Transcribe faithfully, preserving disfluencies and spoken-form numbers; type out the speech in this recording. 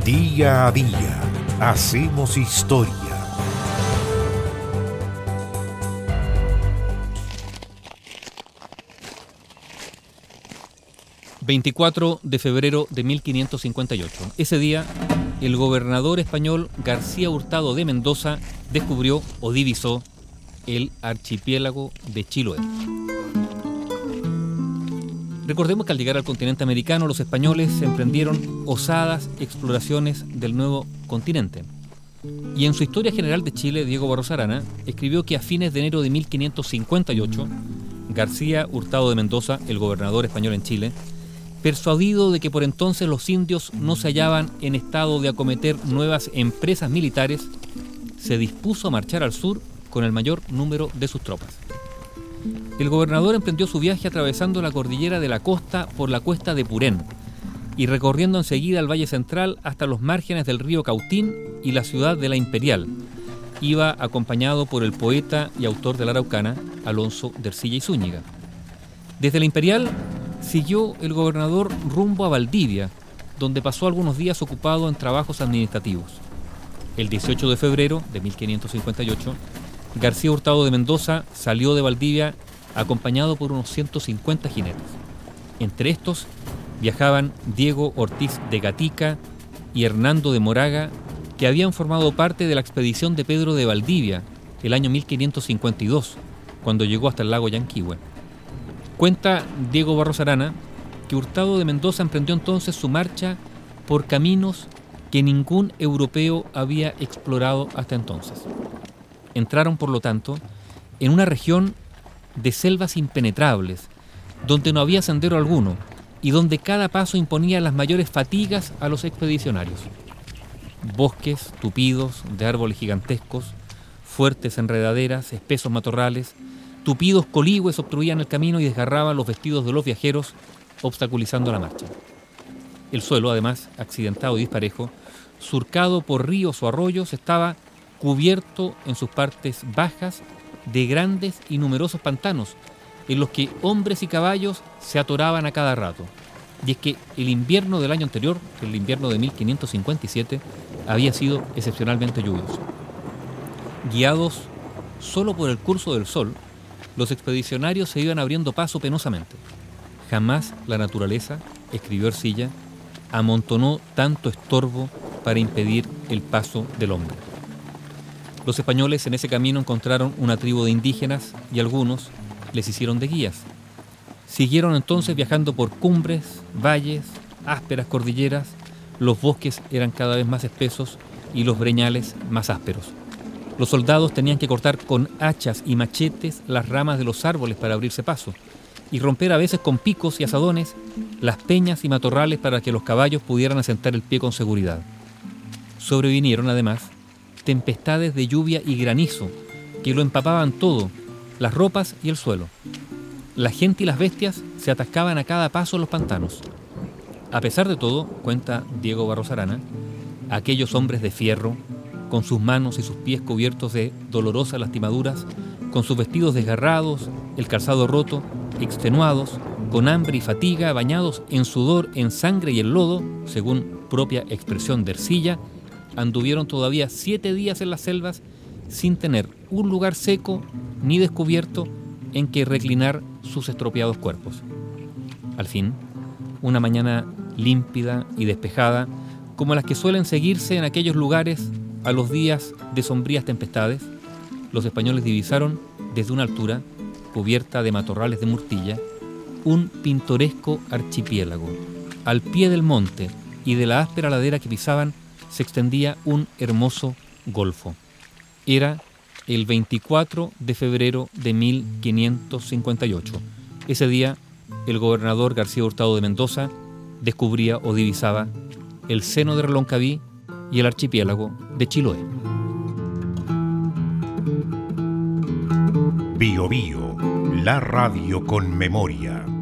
Día a día hacemos historia. veinticuatro de febrero de mil quinientos cincuenta y ocho. Ese día, el gobernador español García Hurtado de Mendoza descubrió o divisó el archipiélago de Chiloé. Recordemos que al llegar al continente americano, los españoles emprendieron osadas exploraciones del nuevo continente. Y en su Historia General de Chile, Diego Barros Arana escribió que a fines de enero de mil quinientos cincuenta y ocho, García Hurtado de Mendoza, el gobernador español en Chile, persuadido de que por entonces los indios no se hallaban en estado de acometer nuevas empresas militares, se dispuso a marchar al sur con el mayor número de sus tropas. El gobernador emprendió su viaje atravesando la cordillera de la costa por la cuesta de Purén y recorriendo enseguida el Valle Central hasta los márgenes del río Cautín y la ciudad de La Imperial. Iba acompañado por el poeta y autor de la Araucana, Alonso de Ercilla y Zúñiga. Desde La Imperial siguió el gobernador rumbo a Valdivia, donde pasó algunos días ocupado en trabajos administrativos. El dieciocho de febrero de mil quinientos cincuenta y ocho, García Hurtado de Mendoza salió de Valdivia acompañado por unos ciento cincuenta jinetes. Entre estos viajaban Diego Ortiz de Gatica y Hernando de Moraga, que habían formado parte de la expedición de Pedro de Valdivia el año mil quinientos cincuenta y dos, cuando llegó hasta el lago Yanquihue. Cuenta Diego Barros Arana que Hurtado de Mendoza emprendió entonces su marcha por caminos que ningún europeo había explorado hasta entonces. Entraron, por lo tanto, en una región de selvas impenetrables, donde no había sendero alguno y donde cada paso imponía las mayores fatigas a los expedicionarios. Bosques tupidos de árboles gigantescos, fuertes enredaderas, espesos matorrales, tupidos coligües obstruían el camino y desgarraban los vestidos de los viajeros, obstaculizando la marcha. El suelo, además, accidentado y disparejo, surcado por ríos o arroyos, estaba cubierto en sus partes bajas de grandes y numerosos pantanos, en los que hombres y caballos se atoraban a cada rato. Y es que el invierno del año anterior, el invierno de mil quinientos cincuenta y siete, había sido excepcionalmente lluvioso. Guiados solo por el curso del sol, los expedicionarios se iban abriendo paso penosamente. Jamás la naturaleza, escribió Ercilla, amontonó tanto estorbo para impedir el paso del hombre. Los españoles en ese camino encontraron una tribu de indígenas y algunos les hicieron de guías. Siguieron entonces viajando por cumbres, valles, ásperas cordilleras. Los bosques eran cada vez más espesos y los breñales más ásperos. Los soldados tenían que cortar con hachas y machetes las ramas de los árboles para abrirse paso y romper a veces con picos y azadones las peñas y matorrales para que los caballos pudieran asentar el pie con seguridad. Sobrevinieron además tempestades de lluvia y granizo que lo empapaban todo, las ropas y el suelo. La gente y las bestias se atascaban a cada paso en los pantanos. A pesar de todo, cuenta Diego Barros Arana, aquellos hombres de fierro, con sus manos y sus pies cubiertos de dolorosas lastimaduras, con sus vestidos desgarrados, el calzado roto, extenuados, con hambre y fatiga, bañados en sudor, en sangre y en lodo, según propia expresión de Ercilla, anduvieron todavía siete días en las selvas sin tener un lugar seco ni descubierto en que reclinar sus estropeados cuerpos. Al fin, una mañana límpida y despejada, como las que suelen seguirse en aquellos lugares a los días de sombrías tempestades, los españoles divisaron desde una altura, cubierta de matorrales de murtilla, un pintoresco archipiélago. Al pie del monte y de la áspera ladera que pisaban se extendía un hermoso golfo. Era el veinticuatro de febrero de mil quinientos cincuenta y ocho. Ese día, el gobernador García Hurtado de Mendoza descubría o divisaba el seno de Reloncaví y el archipiélago de Chiloé. Bio Bio, la radio con memoria.